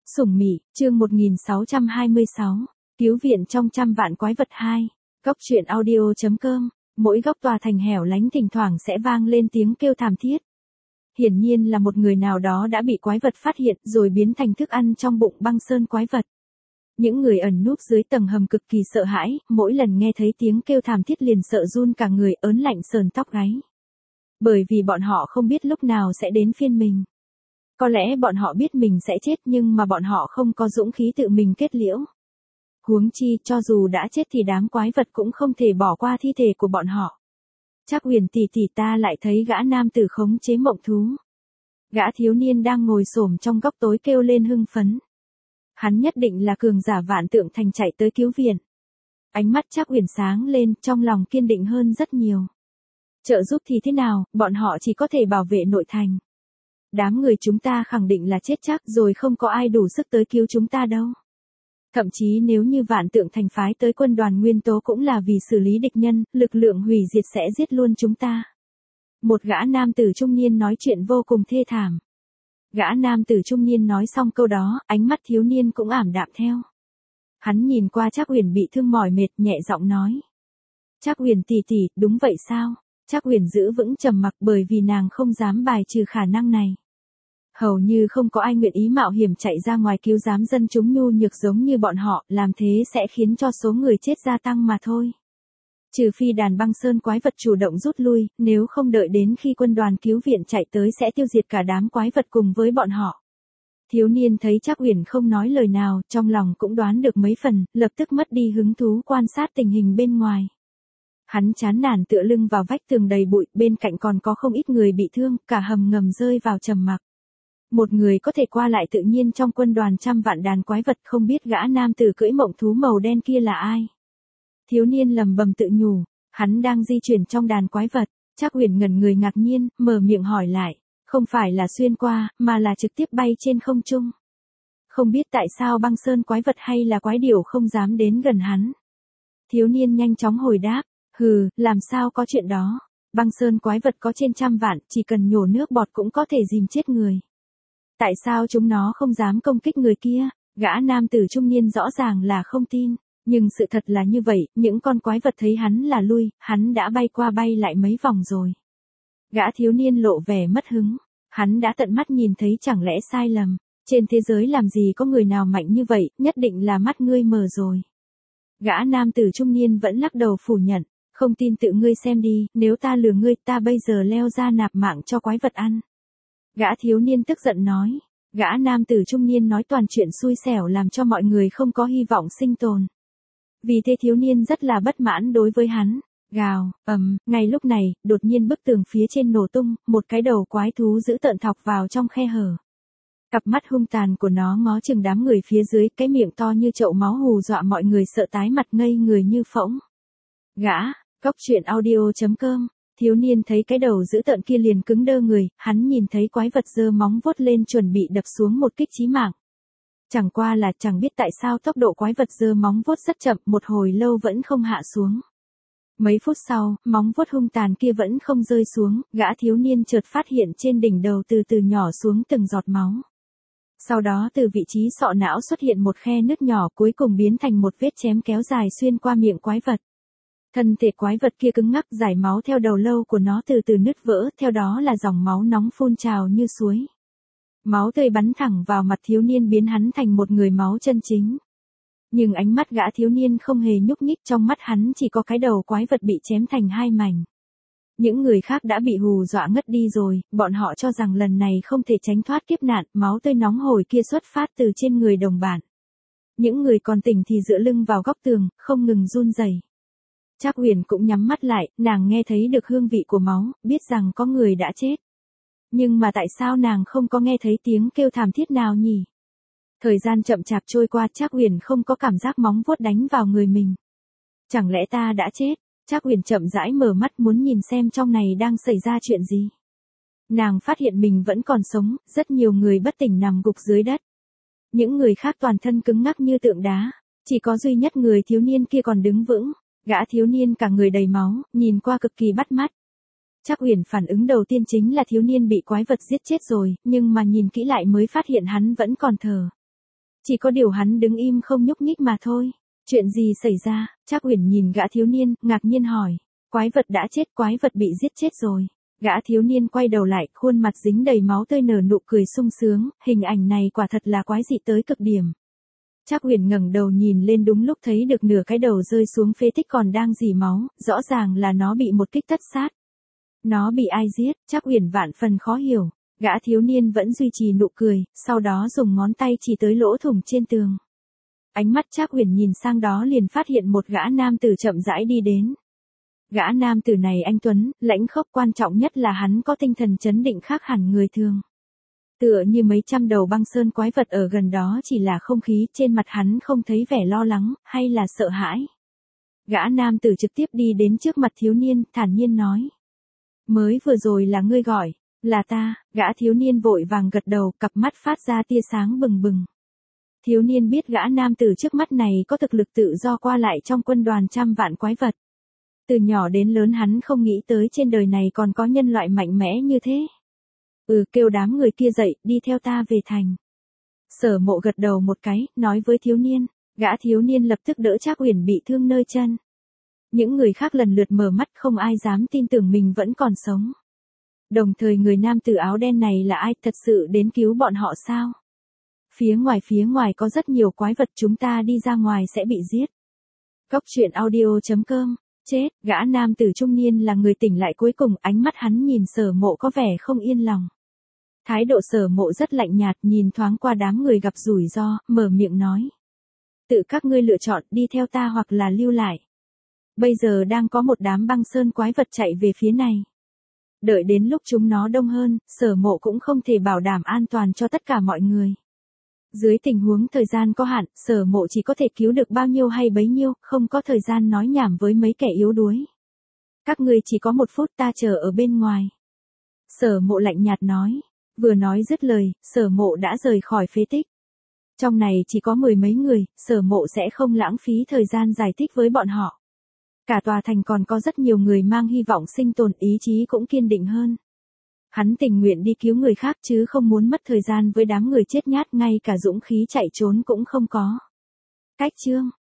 Sủng Mị, chương 1626, cứu viện trong trăm vạn quái vật 2. Góc truyện audio.com, mỗi góc tòa thành hẻo lánh thỉnh thoảng sẽ vang lên tiếng kêu thảm thiết. Hiển nhiên là một người nào đó đã bị quái vật phát hiện rồi biến thành thức ăn trong bụng băng sơn quái vật. Những người ẩn núp dưới tầng hầm cực kỳ sợ hãi, mỗi lần nghe thấy tiếng kêu thảm thiết liền sợ run cả người, ớn lạnh sờn tóc gáy. Bởi vì bọn họ không biết lúc nào sẽ đến phiên mình. Có lẽ bọn họ biết mình sẽ chết nhưng mà bọn họ không có dũng khí tự mình kết liễu. Huống chi, cho dù đã chết thì đám quái vật cũng không thể bỏ qua thi thể của bọn họ. Trác Huyền tỷ tỷ, ta lại thấy gã nam tử khống chế mộng thú. Gã thiếu niên đang ngồi xổm trong góc tối kêu lên hưng phấn. Hắn nhất định là cường giả Vạn Tượng Thành chạy tới cứu viện. Ánh mắt Trác Huyền sáng lên, trong lòng kiên định hơn rất nhiều. Trợ giúp thì thế nào, bọn họ chỉ có thể bảo vệ nội thành. Đám người chúng ta khẳng định là chết chắc rồi, không có ai đủ sức tới cứu chúng ta đâu. Thậm chí nếu như Vạn Tượng Thành phái tới quân đoàn nguyên tố cũng là vì xử lý địch nhân, lực lượng hủy diệt sẽ giết luôn chúng ta. Một gã nam tử trung niên nói chuyện vô cùng thê thảm. Gã nam tử trung niên nói xong câu đó, ánh mắt thiếu niên cũng ảm đạm theo. Hắn nhìn qua Trác Huyền bị thương mỏi mệt, nhẹ giọng nói. Trác Huyền tỷ tỷ, đúng vậy sao? Trác Huyền giữ vững trầm mặc bởi vì nàng không dám bài trừ khả năng này. Hầu như không có ai nguyện ý mạo hiểm chạy ra ngoài cứu giám dân chúng nhu nhược giống như bọn họ, làm thế sẽ khiến cho số người chết gia tăng mà thôi. Trừ phi đàn băng sơn quái vật chủ động rút lui, nếu không đợi đến khi quân đoàn cứu viện chạy tới sẽ tiêu diệt cả đám quái vật cùng với bọn họ. Thiếu niên thấy Trác Huyền không nói lời nào, trong lòng cũng đoán được mấy phần, lập tức mất đi hứng thú quan sát tình hình bên ngoài. Hắn chán nản tựa lưng vào vách tường đầy bụi, bên cạnh còn có không ít người bị thương, cả hầm ngầm rơi vào trầm mặc. Một người có thể qua lại tự nhiên trong quân đoàn trăm vạn đàn quái vật, không biết gã nam tử cưỡi mộng thú màu đen kia là ai. Thiếu niên lầm bầm tự nhủ, hắn đang di chuyển trong đàn quái vật. Trác Huyền ngẩn người ngạc nhiên, mở miệng hỏi lại, không phải là xuyên qua, mà là trực tiếp bay trên không trung. Không biết tại sao băng sơn quái vật hay là quái điểu không dám đến gần hắn. Thiếu niên nhanh chóng hồi đáp, hừ, làm sao có chuyện đó. Băng sơn quái vật có trên trăm vạn, chỉ cần nhổ nước bọt cũng có thể dìm chết người. Tại sao chúng nó không dám công kích người kia? Gã nam tử trung niên rõ ràng là không tin. Nhưng sự thật là như vậy, những con quái vật thấy hắn là lui, hắn đã bay qua bay lại mấy vòng rồi. Gã thiếu niên lộ vẻ mất hứng. Hắn đã tận mắt nhìn thấy, chẳng lẽ sai lầm. Trên thế giới làm gì có người nào mạnh như vậy, nhất định là mắt ngươi mờ rồi. Gã nam tử trung niên vẫn lắc đầu phủ nhận. Không tin tự ngươi xem đi, nếu ta lừa ngươi, ta bây giờ leo ra nạp mạng cho quái vật ăn. Gã thiếu niên tức giận nói. Gã nam tử trung niên nói toàn chuyện xui xẻo làm cho mọi người không có hy vọng sinh tồn. Vì thế thiếu niên rất là bất mãn đối với hắn. Gào, ngay lúc này, đột nhiên bức tường phía trên nổ tung, một cái đầu quái thú dữ tợn thọc vào trong khe hở. Cặp mắt hung tàn của nó ngó chừng đám người phía dưới, cái miệng to như chậu máu hù dọa mọi người sợ tái mặt ngây người như phỗng. Gã, góc truyện audio.com, thiếu niên thấy cái đầu dữ tợn kia liền cứng đơ người, hắn nhìn thấy quái vật giơ móng vuốt lên chuẩn bị đập xuống một kích chí mạng. Chẳng qua là chẳng biết tại sao tốc độ quái vật giơ móng vuốt rất chậm, một hồi lâu vẫn không hạ xuống. Mấy phút sau, móng vuốt hung tàn kia vẫn không rơi xuống, gã thiếu niên chợt phát hiện trên đỉnh đầu từ từ nhỏ xuống từng giọt máu. Sau đó từ vị trí sọ não xuất hiện một khe nứt nhỏ, cuối cùng biến thành một vết chém kéo dài xuyên qua miệng quái vật. Thân thể quái vật kia cứng ngắc, dải máu theo đầu lâu của nó từ từ nứt vỡ, theo đó là dòng máu nóng phun trào như suối. Máu tươi bắn thẳng vào mặt thiếu niên biến hắn thành một người máu chân chính. Nhưng ánh mắt gã thiếu niên không hề nhúc nhích, trong mắt hắn chỉ có cái đầu quái vật bị chém thành hai mảnh. Những người khác đã bị hù dọa ngất đi rồi, bọn họ cho rằng lần này không thể tránh thoát kiếp nạn, máu tươi nóng hổi kia xuất phát từ trên người đồng bạn. Những người còn tỉnh thì dựa lưng vào góc tường, không ngừng run rẩy. Trác Huyền cũng nhắm mắt lại, nàng nghe thấy được hương vị của máu, biết rằng có người đã chết. Nhưng mà tại sao nàng không có nghe thấy tiếng kêu thảm thiết nào nhỉ? Thời gian chậm chạp trôi qua, Trác Huyền không có cảm giác móng vuốt đánh vào người mình. Chẳng lẽ ta đã chết? Trác Huyền chậm rãi mở mắt muốn nhìn xem trong này đang xảy ra chuyện gì. Nàng phát hiện mình vẫn còn sống, rất nhiều người bất tỉnh nằm gục dưới đất. Những người khác toàn thân cứng ngắc như tượng đá, chỉ có duy nhất người thiếu niên kia còn đứng vững. Gã thiếu niên cả người đầy máu, nhìn qua cực kỳ bắt mắt. Trác Huyền phản ứng đầu tiên chính là thiếu niên bị quái vật giết chết rồi, nhưng mà nhìn kỹ lại mới phát hiện hắn vẫn còn thở. Chỉ có điều hắn đứng im không nhúc nhích mà thôi. Chuyện gì xảy ra? Trác Uyển nhìn gã thiếu niên, ngạc nhiên hỏi. Quái vật đã chết, quái vật bị giết chết rồi. Gã thiếu niên quay đầu lại, khuôn mặt dính đầy máu tươi nở nụ cười sung sướng, hình ảnh này quả thật là quái dị tới cực điểm. Trác Uyển ngẩng đầu nhìn lên, đúng lúc thấy được nửa cái đầu rơi xuống phế tích còn đang rỉ máu, rõ ràng là nó bị một kích tất sát. Nó bị ai giết? Trác Uyển vạn phần khó hiểu. Gã thiếu niên vẫn duy trì nụ cười, sau đó dùng ngón tay chỉ tới lỗ thủng trên tường. Ánh mắt Trác Uyển nhìn sang đó liền phát hiện một gã nam tử chậm rãi đi đến. Gã nam tử này anh tuấn, lãnh khốc, quan trọng nhất là hắn có tinh thần chấn định khác hẳn người thường. Tựa như mấy trăm đầu băng sơn quái vật ở gần đó chỉ là không khí, trên mặt hắn không thấy vẻ lo lắng, hay là sợ hãi. Gã nam tử trực tiếp đi đến trước mặt thiếu niên, thản nhiên nói. Mới vừa rồi là ngươi gọi, là ta. Gã thiếu niên vội vàng gật đầu, cặp mắt phát ra tia sáng bừng bừng. Thiếu niên biết gã nam tử trước mắt này có thực lực tự do qua lại trong quân đoàn trăm vạn quái vật. Từ nhỏ đến lớn hắn không nghĩ tới trên đời này còn có nhân loại mạnh mẽ như thế. Kêu đám người kia dậy, đi theo ta về thành. Sở Mộ gật đầu một cái, nói với thiếu niên. Gã thiếu niên lập tức đỡ Trác Uyển bị thương nơi chân. Những người khác lần lượt mở mắt, không ai dám tin tưởng mình vẫn còn sống. Đồng thời người nam tử áo đen này là ai, thật sự đến cứu bọn họ sao? Phía ngoài có rất nhiều quái vật, chúng ta đi ra ngoài sẽ bị giết. Cốc truyện audio.com. Chết, gã nam tử trung niên là người tỉnh lại cuối cùng, ánh mắt hắn nhìn Sở Mộ có vẻ không yên lòng. Thái độ Sở Mộ rất lạnh nhạt, nhìn thoáng qua đám người gặp rủi ro, mở miệng nói. Tự các ngươi lựa chọn, đi theo ta hoặc là lưu lại. Bây giờ đang có một đám băng sơn quái vật chạy về phía này. Đợi đến lúc chúng nó đông hơn, Sở Mộ cũng không thể bảo đảm an toàn cho tất cả mọi người. Dưới tình huống thời gian có hạn, Sở Mộ chỉ có thể cứu được bao nhiêu hay bấy nhiêu, không có thời gian nói nhảm với mấy kẻ yếu đuối. Các ngươi chỉ có 1 phút, ta chờ ở bên ngoài. Sở Mộ lạnh nhạt nói. Vừa nói dứt lời, Sở Mộ đã rời khỏi phế tích. Trong này chỉ có 10 mấy người, Sở Mộ sẽ không lãng phí thời gian giải thích với bọn họ. Cả tòa thành còn có rất nhiều người mang hy vọng sinh tồn, ý chí cũng kiên định hơn. Hắn tình nguyện đi cứu người khác chứ không muốn mất thời gian với đám người chết nhát, ngay cả dũng khí chạy trốn cũng không có. Cách chương